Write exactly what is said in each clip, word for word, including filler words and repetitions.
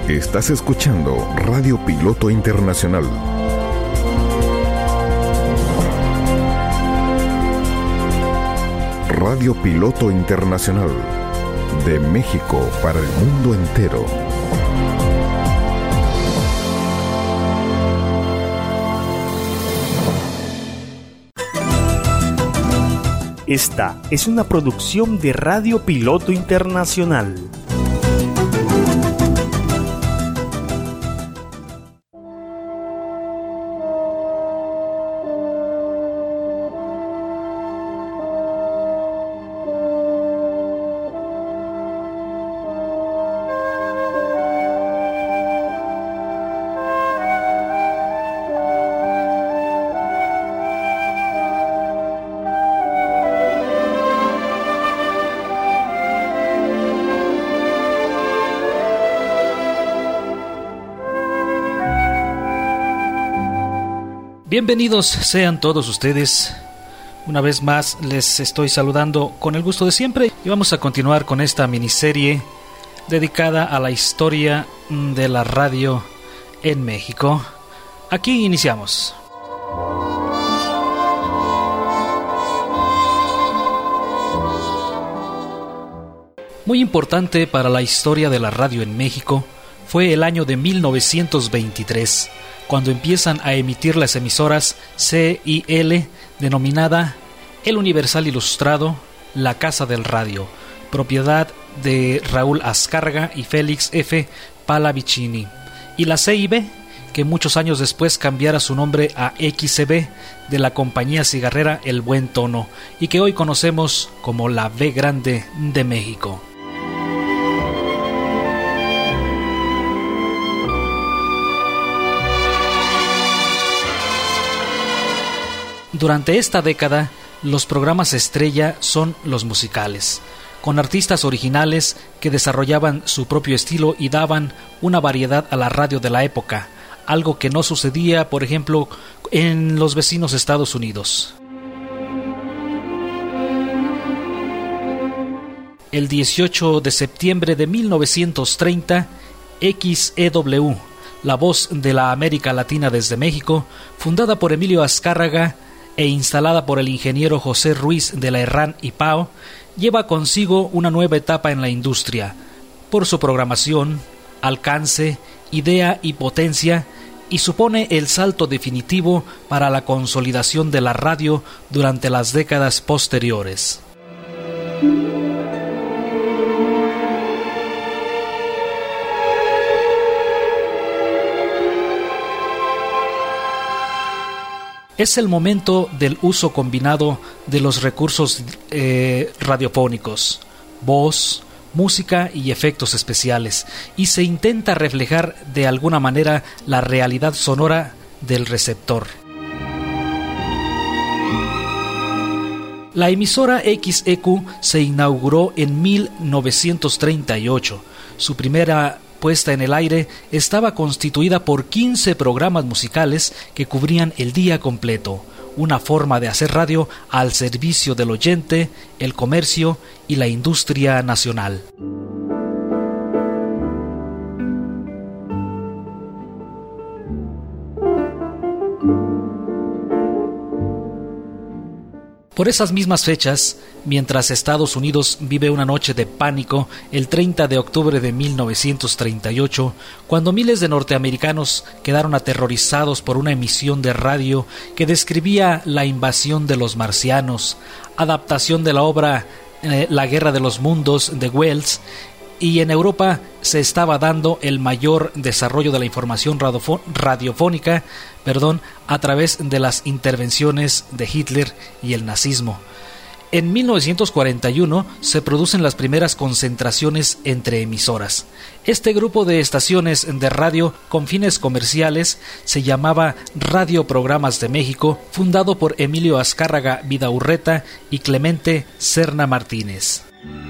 Estás escuchando Radio Piloto Internacional. Radio Piloto Internacional, de México para el mundo entero. Esta es una producción de Radio Piloto Internacional. Bienvenidos sean todos ustedes. Una vez más les estoy saludando con el gusto de siempre y vamos a continuar con esta miniserie dedicada a la historia de la radio en México. Aquí iniciamos. Muy importante para la historia de la radio en México fue el año de mil novecientos veintitrés, cuando empiezan a emitir las emisoras C I L, denominada El Universal Ilustrado, La Casa del Radio, propiedad de Raúl Azcárraga y Félix F. Pallavicini, y la C I B, que muchos años después cambiara su nombre a X C B, de la compañía cigarrera El Buen Tono, y que hoy conocemos como la B Grande de México. Durante esta década, los programas estrella son los musicales, con artistas originales que desarrollaban su propio estilo y daban una variedad a la radio de la época, algo que no sucedía, por ejemplo, en los vecinos Estados Unidos. El dieciocho de septiembre de mil novecientos treinta, X E W, la voz de la América Latina desde México, fundada por Emilio Azcárraga e instalada por el ingeniero José Ruiz de la Herrán y Pao, lleva consigo una nueva etapa en la industria, por su programación, alcance, idea y potencia, y supone el salto definitivo para la consolidación de la radio durante las décadas posteriores. Es el momento del uso combinado de los recursos eh, radiofónicos, voz, música y efectos especiales, y se intenta reflejar de alguna manera la realidad sonora del receptor. La emisora X E Q se inauguró en mil novecientos treinta y ocho. Su primera puesta en el aire estaba constituida por quince programas musicales que cubrían el día completo, una forma de hacer radio al servicio del oyente, el comercio y la industria nacional. Por esas mismas fechas, mientras Estados Unidos vive una noche de pánico el treinta de octubre de mil novecientos treinta y ocho, cuando miles de norteamericanos quedaron aterrorizados por una emisión de radio que describía la invasión de los marcianos, adaptación de la obra eh, La Guerra de los Mundos de Wells, y en Europa se estaba dando el mayor desarrollo de la información radiofó- radiofónica perdón, a través de las intervenciones de Hitler y el nazismo. En mil novecientos cuarenta y uno se producen las primeras concentraciones entre emisoras. Este grupo de estaciones de radio con fines comerciales se llamaba Radio Programas de México, fundado por Emilio Azcárraga Vidaurreta y Clemente Serna Martínez.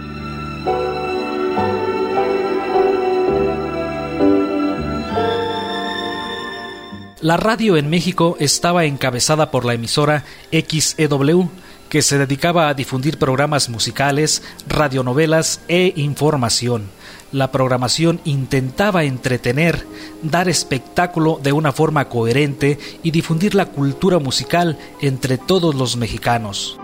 La radio en México estaba encabezada por la emisora X E W, que se dedicaba a difundir programas musicales, radionovelas e información. la programación intentaba entretener, dar espectáculo de una forma coherente y difundir la cultura musical entre todos los mexicanos.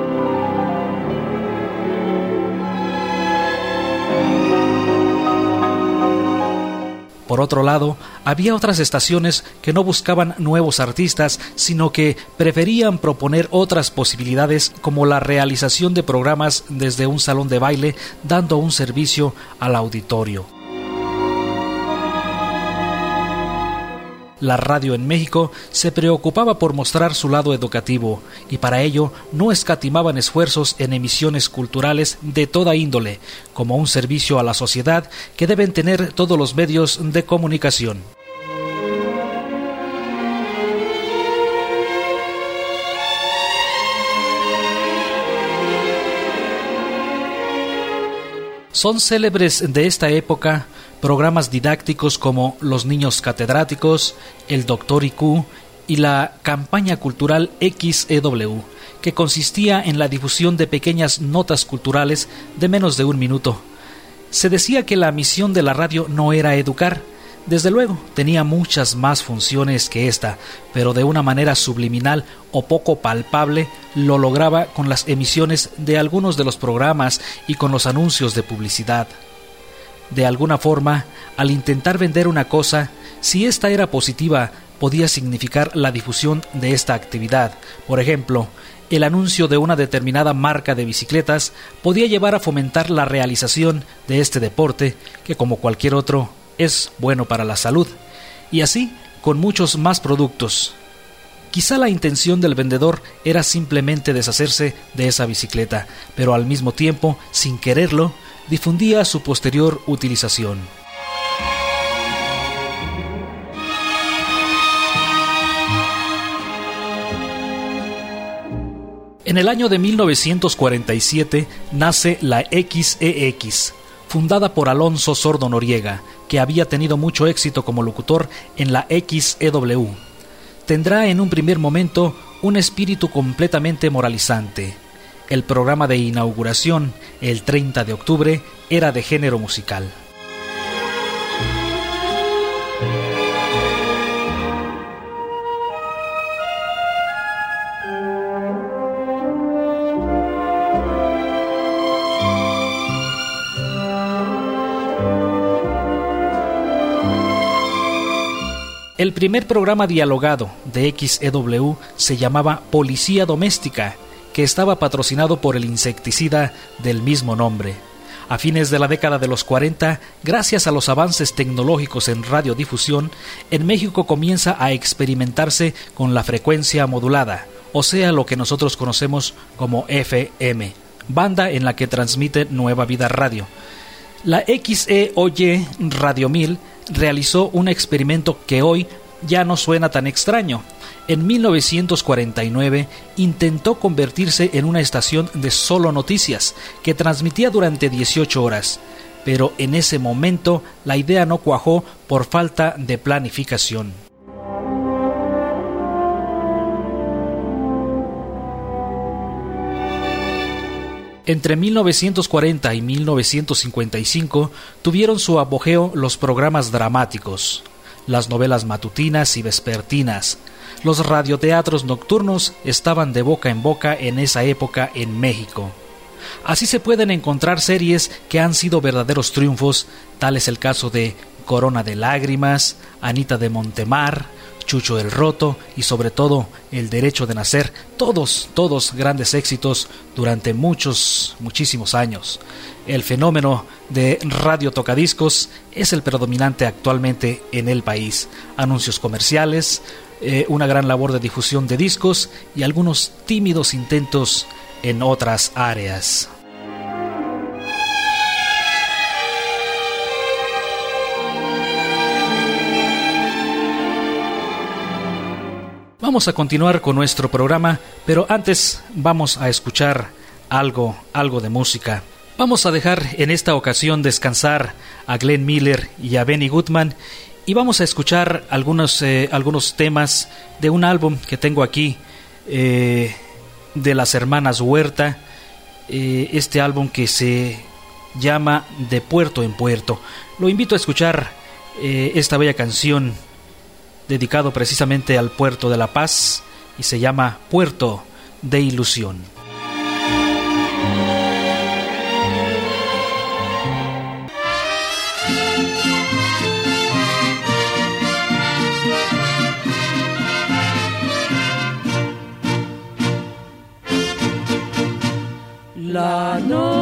Por otro lado, había otras estaciones que no buscaban nuevos artistas, sino que preferían proponer otras posibilidades, como la realización de programas desde un salón de baile, dando un servicio al auditorio. La radio en México se preocupaba por mostrar su lado educativo y para ello no escatimaban esfuerzos en emisiones culturales de toda índole, como un servicio a la sociedad que deben tener todos los medios de comunicación. Son célebres de esta época programas didácticos como Los Niños Catedráticos, El Doctor I Q y la campaña cultural X E W, que consistía en la difusión de pequeñas notas culturales de menos de un minuto. Se decía que la misión de la radio no era educar. Desde luego, tenía muchas más funciones que esta, pero de una manera subliminal o poco palpable lo lograba con las emisiones de algunos de los programas y con los anuncios de publicidad. De alguna forma, al intentar vender una cosa, si ésta era positiva, podía significar la difusión de esta actividad. Por ejemplo, el anuncio de una determinada marca de bicicletas podía llevar a fomentar la realización de este deporte, que como cualquier otro, es bueno para la salud, y así con muchos más productos. Quizá la intención del vendedor era simplemente deshacerse de esa bicicleta, pero al mismo tiempo, sin quererlo, difundía su posterior utilización. En el año de mil novecientos cuarenta y siete nace la X E X, fundada por Alonso Sordo Noriega, que había tenido mucho éxito como locutor en la X E W. Tendrá en un primer momento un espíritu completamente moralizante. El programa de inauguración, el treinta de octubre, era de género musical. El primer programa dialogado de X E W se llamaba Policía Doméstica, que estaba patrocinado por el insecticida del mismo nombre. A fines de la década de los cuarenta, gracias a los avances tecnológicos en radiodifusión, en México comienza a experimentarse con la frecuencia modulada, o sea, lo que nosotros conocemos como F M, banda en la que transmite Nueva Vida Radio. La X E O Y Radio mil realizó un experimento que hoy ya no suena tan extraño. En mil novecientos cuarenta y nueve intentó convertirse en una estación de solo noticias que transmitía durante dieciocho horas, pero en ese momento la idea no cuajó por falta de planificación. Entre mil novecientos cuarenta y mil novecientos cincuenta y cinco tuvieron su apogeo los programas dramáticos, las novelas matutinas y vespertinas. Los radioteatros nocturnos estaban de boca en boca en esa época en México. Así se pueden encontrar series que han sido verdaderos triunfos, tal es el caso de Corona de Lágrimas, Anita de Montemar, Chucho el Roto y sobre todo El Derecho de Nacer, todos, todos grandes éxitos durante muchos, muchísimos años. El fenómeno de radio tocadiscos es el predominante actualmente en el país. Anuncios comerciales, eh, una gran labor de difusión de discos y algunos tímidos intentos en otras áreas. Vamos a continuar con nuestro programa, pero antes vamos a escuchar algo, algo de música. Vamos a dejar en esta ocasión descansar a Glenn Miller y a Benny Goodman y vamos a escuchar algunos, eh, algunos temas de un álbum que tengo aquí eh, de las hermanas Huerta. Eh, este álbum que se llama De Puerto en Puerto. Lo invito a escuchar eh, esta bella canción dedicado precisamente al puerto de La Paz y se llama Puerto de Ilusión. La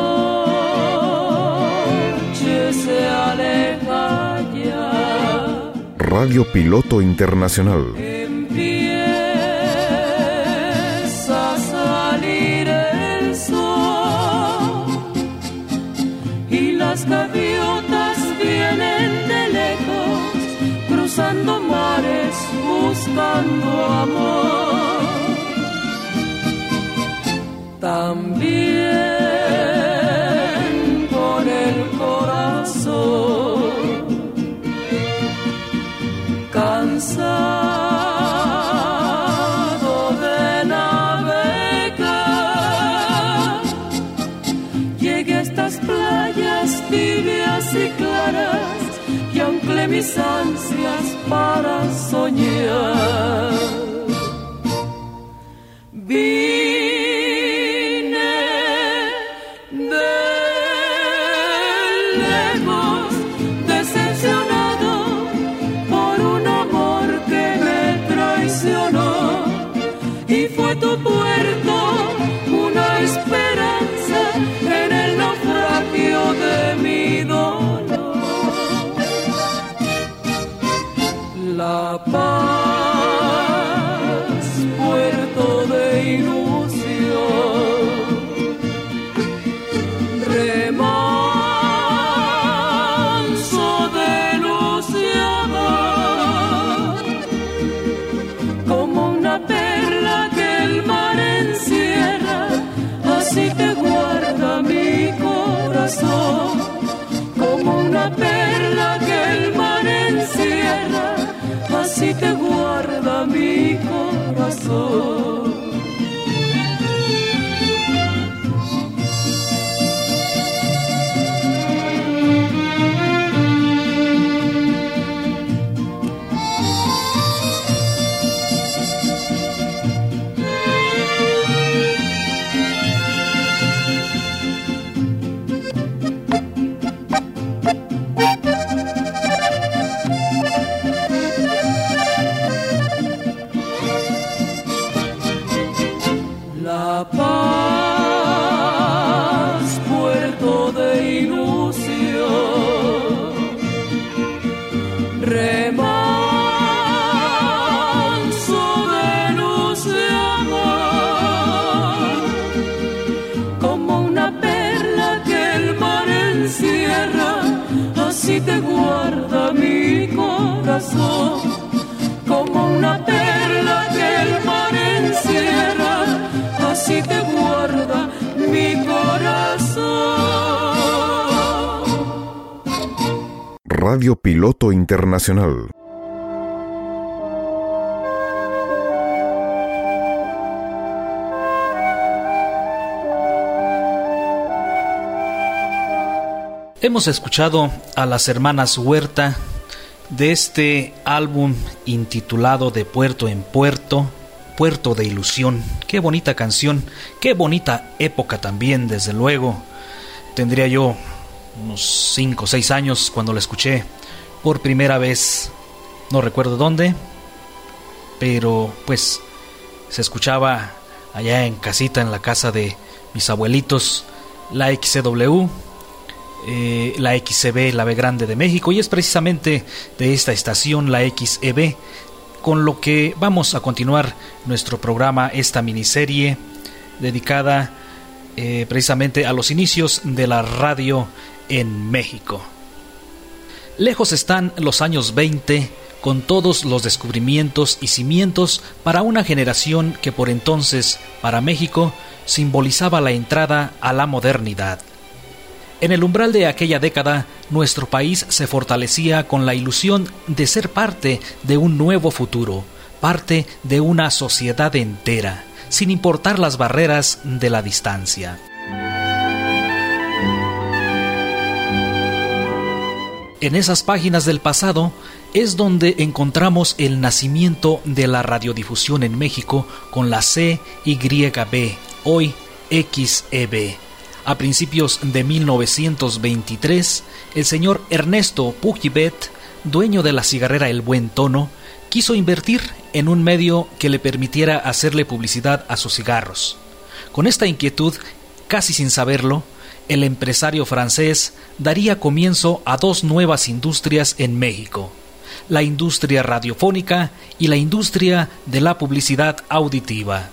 noche se aleja ya. Radio Piloto Internacional. Empieza a salir el sol y las gaviotas vienen de lejos, cruzando mares, buscando amor. También con el corazón cansado de navegar, llegué a estas playas tibias y claras y anclé mis ansias para soñar. Tu puerto, una esperanza en el naufragio de mi dolor. La Paz, puerto de ilusión, remanso de luz y amor, como una perla que el mar encierra, así te guarda mi corazón, como una perla que el mar encierra, así te guarda mi corazón. La Paz, puerto de ilusión, remanso de luz y amor, como una perla que el mar encierra, así te guarda mi corazón, como una perla que el mar encierra, así te guarda mi corazón. Radio Piloto Internacional. Hemos escuchado a las hermanas Huerta de este álbum intitulado De Puerto en Puerto, Puerto de Ilusión. Qué bonita canción, qué bonita época también, desde luego. Tendría yo unos cinco o seis años cuando la escuché por primera vez. No recuerdo dónde, pero pues se escuchaba allá en casita, en la casa de mis abuelitos, la X C W, eh, la X C B, la B Grande de México, y es precisamente de esta estación, la X E B, con lo que vamos a continuar nuestro programa, esta miniserie dedicada eh, precisamente a los inicios de la radio en México. Lejos están los años veinte, con todos los descubrimientos y cimientos para una generación que por entonces, para México, simbolizaba la entrada a la modernidad. En el umbral de aquella década, nuestro país se fortalecía con la ilusión de ser parte de un nuevo futuro, parte de una sociedad entera, sin importar las barreras de la distancia. En esas páginas del pasado es donde encontramos el nacimiento de la radiodifusión en México con la C Y B, hoy X E B. A principios de mil novecientos veintitrés, el señor Ernesto Pujibet, dueño de la cigarrera El Buen Tono, quiso invertir en un medio que le permitiera hacerle publicidad a sus cigarros. Con esta inquietud, casi sin saberlo, el empresario francés daría comienzo a dos nuevas industrias en México: la industria radiofónica y la industria de la publicidad auditiva.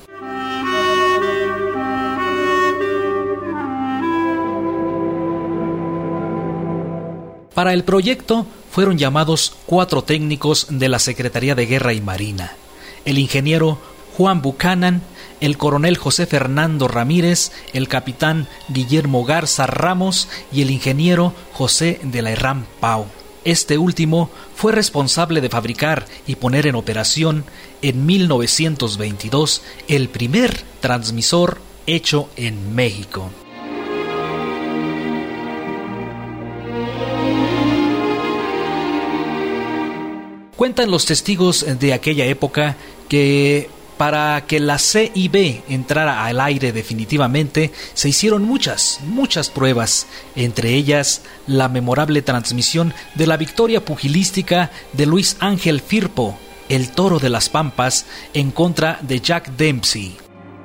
Para el proyecto fueron llamados cuatro técnicos de la Secretaría de Guerra y Marina: el ingeniero Juan Buchanan, el coronel José Fernando Ramírez, el capitán Guillermo Garza Ramos y el ingeniero José de la Herrán Pau. Este último fue responsable de fabricar y poner en operación en mil novecientos veintidós el primer transmisor hecho en México. Cuentan los testigos de aquella época que para que la C Y B entrara al aire definitivamente se hicieron muchas, muchas pruebas, entre ellas la memorable transmisión de la victoria pugilística de Luis Ángel Firpo, el Toro de las Pampas, en contra de Jack Dempsey.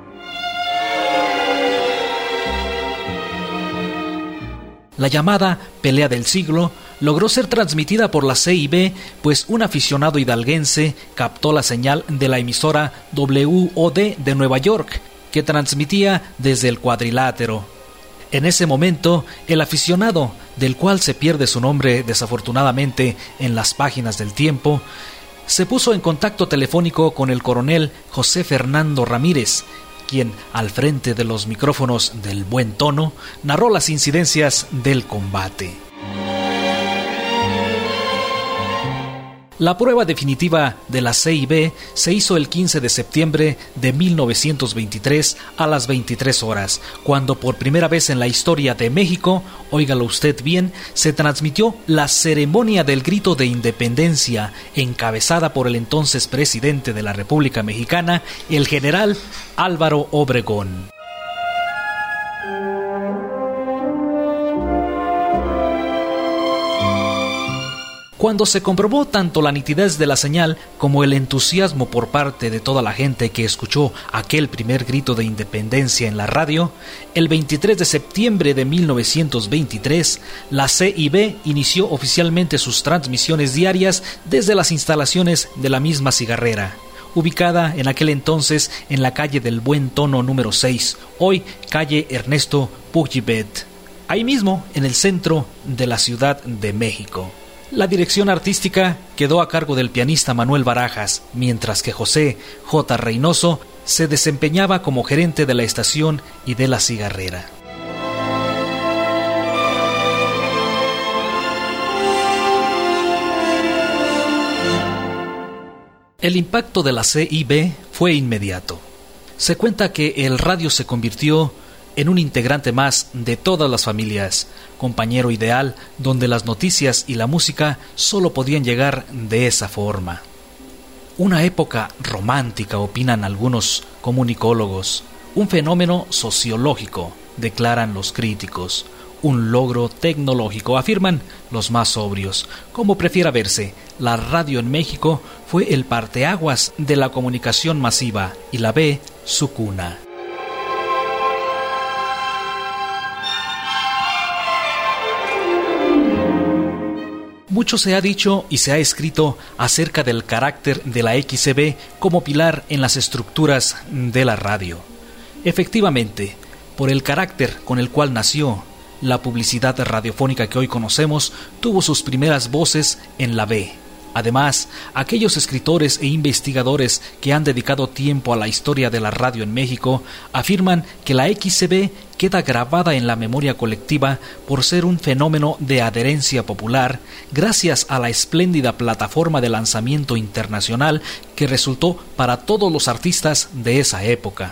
La llamada Pelea del Siglo logró ser transmitida por la C Y B, pues un aficionado hidalguense captó la señal de la emisora W O D de Nueva York, que transmitía desde el cuadrilátero. En ese momento, el aficionado, del cual se pierde su nombre desafortunadamente en las páginas del tiempo, se puso en contacto telefónico con el coronel José Fernando Ramírez, quien, al frente de los micrófonos del Buen Tono, narró las incidencias del combate. La prueba definitiva de la C Y B se hizo el quince de septiembre de mil novecientos veintitrés a las veintitrés horas, cuando por primera vez en la historia de México, óigalo usted bien, se transmitió la ceremonia del grito de independencia, encabezada por el entonces presidente de la República Mexicana, el general Álvaro Obregón. Cuando se comprobó tanto la nitidez de la señal como el entusiasmo por parte de toda la gente que escuchó aquel primer grito de independencia en la radio, el veintitrés de septiembre de mil novecientos veintitrés, la C Y B inició oficialmente sus transmisiones diarias desde las instalaciones de la misma cigarrera, ubicada en aquel entonces en la calle del Buen Tono número seis, hoy calle Ernesto Pujibet, ahí mismo en el centro de la Ciudad de México. La dirección artística quedó a cargo del pianista Manuel Barajas, mientras que José J. Reynoso se desempeñaba como gerente de la estación y de la cigarrera. El impacto de la C Y B fue inmediato. Se cuenta que el radio se convirtió en un integrante más de todas las familias, compañero ideal donde las noticias y la música solo podían llegar de esa forma. Una época romántica, opinan algunos comunicólogos, un fenómeno sociológico, declaran los críticos, un logro tecnológico, afirman los más sobrios. Como prefiera verse, la radio en México fue el parteaguas de la comunicación masiva y la B, su cuna. Mucho se ha dicho y se ha escrito acerca del carácter de la X E B como pilar en las estructuras de la radio. Efectivamente, por el carácter con el cual nació, la publicidad radiofónica que hoy conocemos tuvo sus primeras voces en la B. Además, aquellos escritores e investigadores que han dedicado tiempo a la historia de la radio en México afirman que la X E B queda grabada en la memoria colectiva por ser un fenómeno de adherencia popular gracias a la espléndida plataforma de lanzamiento internacional que resultó para todos los artistas de esa época.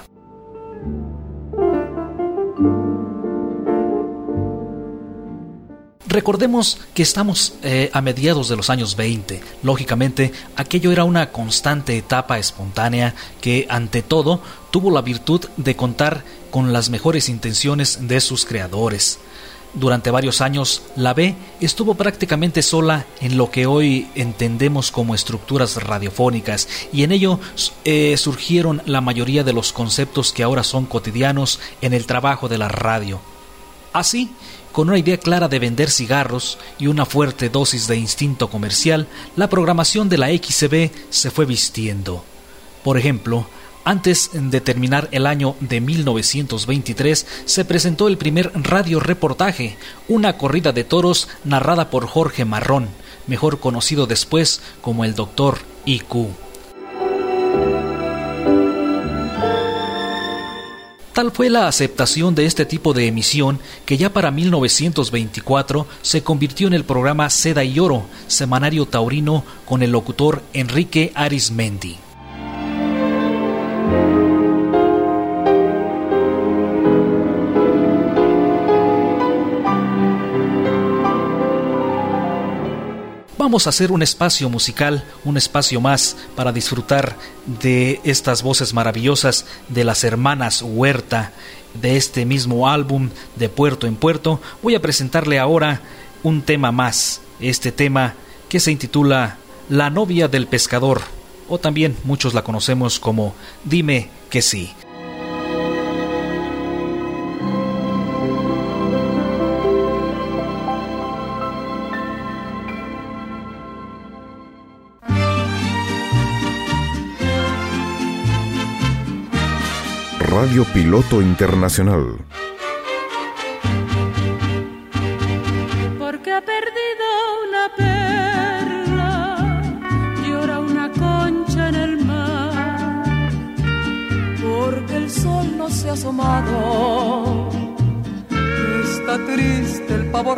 Recordemos que estamos eh, a mediados de los años veinte. Lógicamente, aquello era una constante etapa espontánea que, ante todo, tuvo la virtud de contar con las mejores intenciones de sus creadores. Durante varios años, la B estuvo prácticamente sola en lo que hoy entendemos como estructuras radiofónicas, y en ello eh, surgieron la mayoría de los conceptos que ahora son cotidianos en el trabajo de la radio. Así, con una idea clara de vender cigarros y una fuerte dosis de instinto comercial, la programación de la X C B se fue vistiendo. Por ejemplo, antes de terminar el año de mil novecientos veintitrés, se presentó el primer radioreportaje, una corrida de toros narrada por Jorge Marrón, mejor conocido después como el doctor I Q. Tal fue la aceptación de este tipo de emisión que ya para mil novecientos veinticuatro se convirtió en el programa Seda y Oro, semanario taurino con el locutor Enrique Arizmendi. Vamos a hacer un espacio musical, un espacio más para disfrutar de estas voces maravillosas de las hermanas Huerta, de este mismo álbum de Puerto en Puerto. Voy a presentarle ahora un tema más, este tema que se intitula La novia del pescador, o también muchos la conocemos como Dime que sí. Radio Piloto Internacional. Porque ha perdido una perla, llora una concha en el mar, porque el sol no se ha asomado, está triste el pavo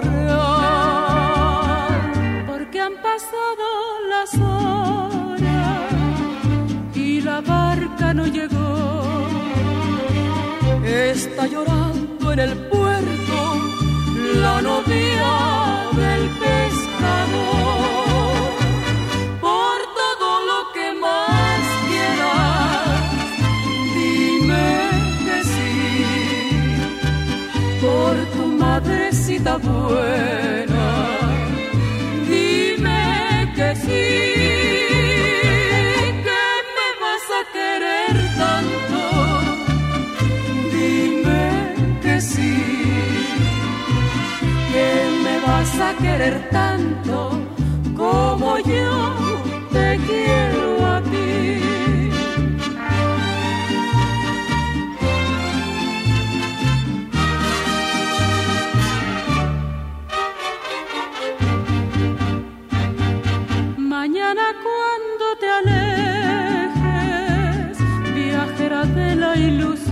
real, porque han pasado las horas y la barca no llegó. Está llorando en el puerto la novia del pescador. Por todo lo que más quieras, dime que sí. Por tu madrecita buena, dime que sí. Que me vas a querer tanto, sí, que me vas a querer tanto como yo te quiero a ti. Mañana cuando te alejes, viajera de la ilusión,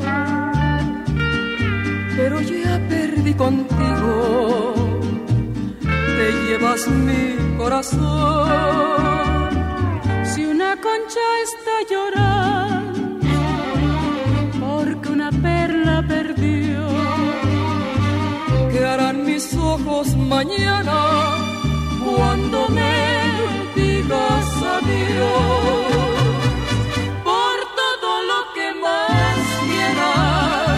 pero ya perdí contigo, te llevas mi corazón. Si una concha está llorando porque una perla perdió, ¿qué harán mis ojos mañana cuando me digas adiós? Por todo lo que más quieras,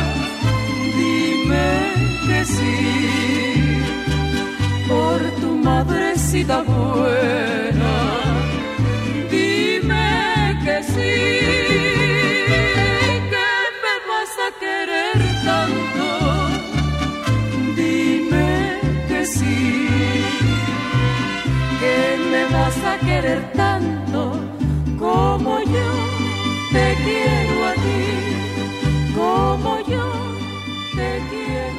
sí, por tu madrecita buena, dime que sí, que me vas a querer tanto, dime que sí, que me vas a querer tanto como yo te quiero a ti, como yo te quiero.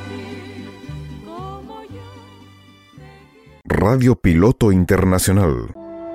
Radio Piloto Internacional.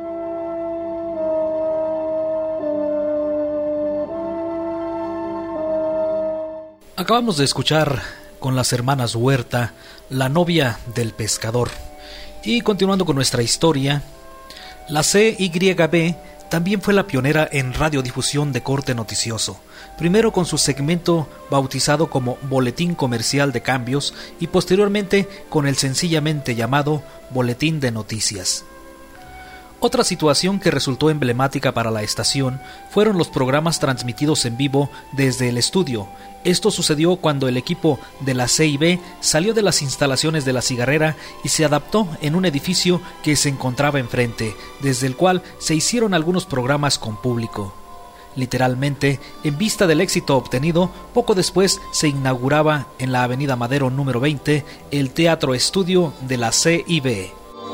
Acabamos de escuchar con las hermanas Huerta, La novia del pescador. Y continuando con nuestra historia, la C Y B también fue la pionera en radiodifusión de corte noticioso, primero con su segmento bautizado como Boletín Comercial de Cambios y posteriormente con el sencillamente llamado Boletín de Noticias. Otra situación que resultó emblemática para la estación fueron los programas transmitidos en vivo desde el estudio. Esto sucedió cuando el equipo de la C I B salió de las instalaciones de La Cigarrera y se adaptó en un edificio que se encontraba enfrente, desde el cual se hicieron algunos programas con público. Literalmente, en vista del éxito obtenido, poco después se inauguraba en la Avenida Madero número veinte el Teatro Estudio de la C I B.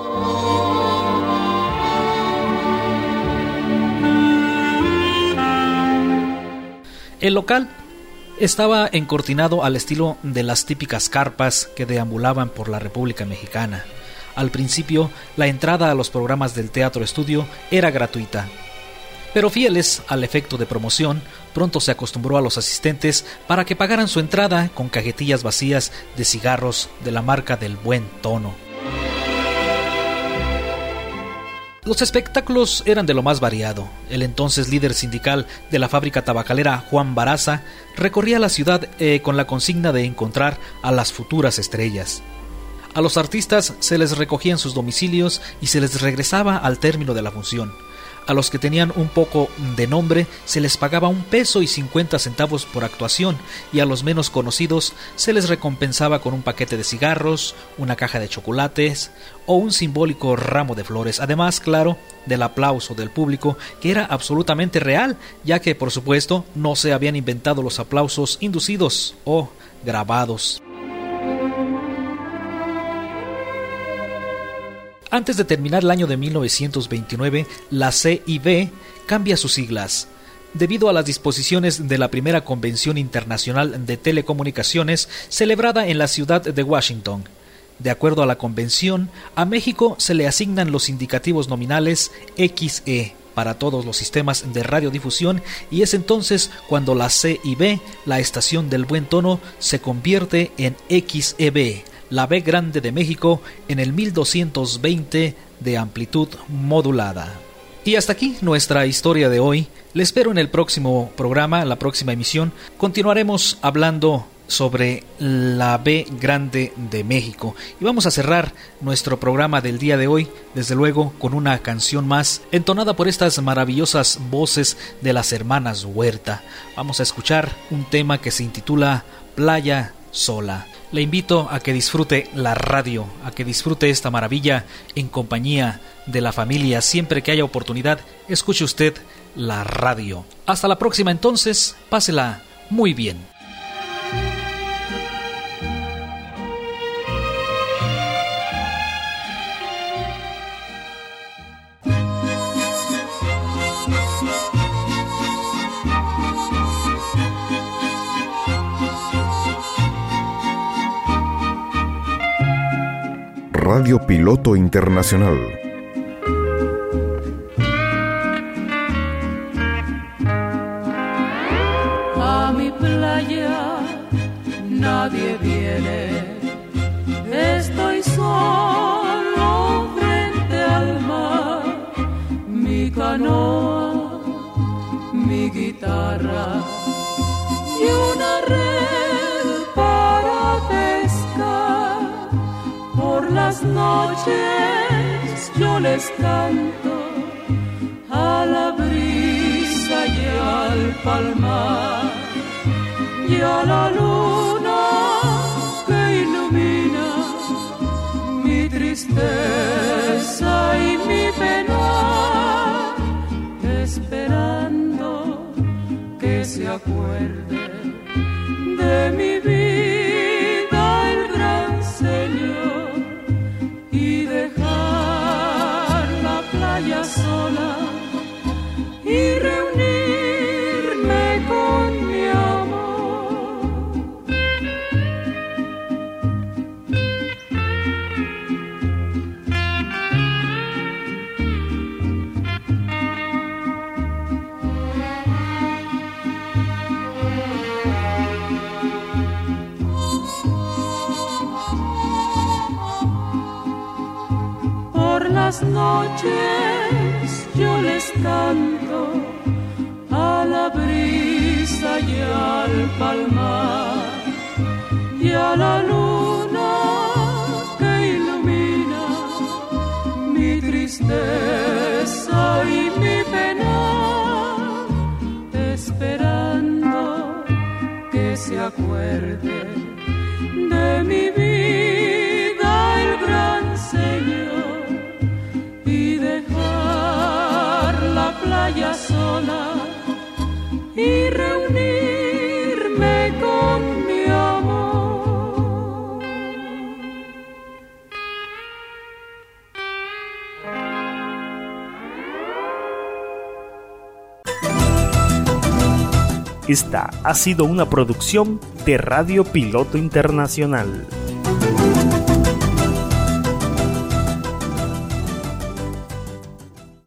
El local estaba encortinado al estilo de las típicas carpas que deambulaban por la República Mexicana. Al principio, la entrada a los programas del Teatro Estudio era gratuita, pero fieles al efecto de promoción, pronto se acostumbró a los asistentes para que pagaran su entrada con cajetillas vacías de cigarros de la marca del Buen Tono. Los espectáculos eran de lo más variado. El entonces líder sindical de la fábrica tabacalera, Juan Baraza, recorría la ciudad eh, con la consigna de encontrar a las futuras estrellas. A los artistas se les recogían sus domicilios y se les regresaba al término de la función. A los que tenían un poco de nombre se les pagaba un peso y cincuenta centavos por actuación, y a los menos conocidos se les recompensaba con un paquete de cigarros, una caja de chocolates o un simbólico ramo de flores, además, claro, del aplauso del público, que era absolutamente real, ya que, por supuesto, no se habían inventado los aplausos inducidos o grabados. Antes de terminar el año de mil novecientos veintinueve, la C I B cambia sus siglas. Debido a las disposiciones de la primera Convención Internacional de Telecomunicaciones celebrada en la ciudad de Washington. De acuerdo a la convención, a México se le asignan los indicativos nominales equis e para todos los sistemas de radiodifusión, y es entonces cuando la C I B, la estación del Buen Tono, se convierte en equis e be, la B grande de México, en el mil doscientos veinte de amplitud modulada. Y hasta aquí nuestra historia de hoy. Les espero en el próximo programa, en la próxima emisión. Continuaremos hablando sobre la B grande de México. Y vamos a cerrar nuestro programa del día de hoy, desde luego, con una canción más, entonada por estas maravillosas voces de las hermanas Huerta. Vamos a escuchar un tema que se intitula Playa Sola. Le invito a que disfrute la radio, a que disfrute esta maravilla en compañía de la familia. Siempre que haya oportunidad, escuche usted la radio. Hasta la próxima entonces, pásela muy bien. Radio Piloto Internacional. A mi playa nadie viene, estoy solo frente al mar, mi canoa, mi guitarra y una red para pescar. Por las noches yo les canto a la brisa y al palmar y a la luna que ilumina mi tristeza y mi pena, esperando que se acuerde de mi vida el gran Señor y dejar la playa sola y reunirme con mi amor. Por las noches yo les canto a la brisa y al palmar y a la luna que ilumina mi tristeza y mi pena, esperando que se acuerde de mi vida el gran Señor y dejar la playa sola y reunirme con mi amor. Esta ha sido una producción de Radio Piloto Internacional.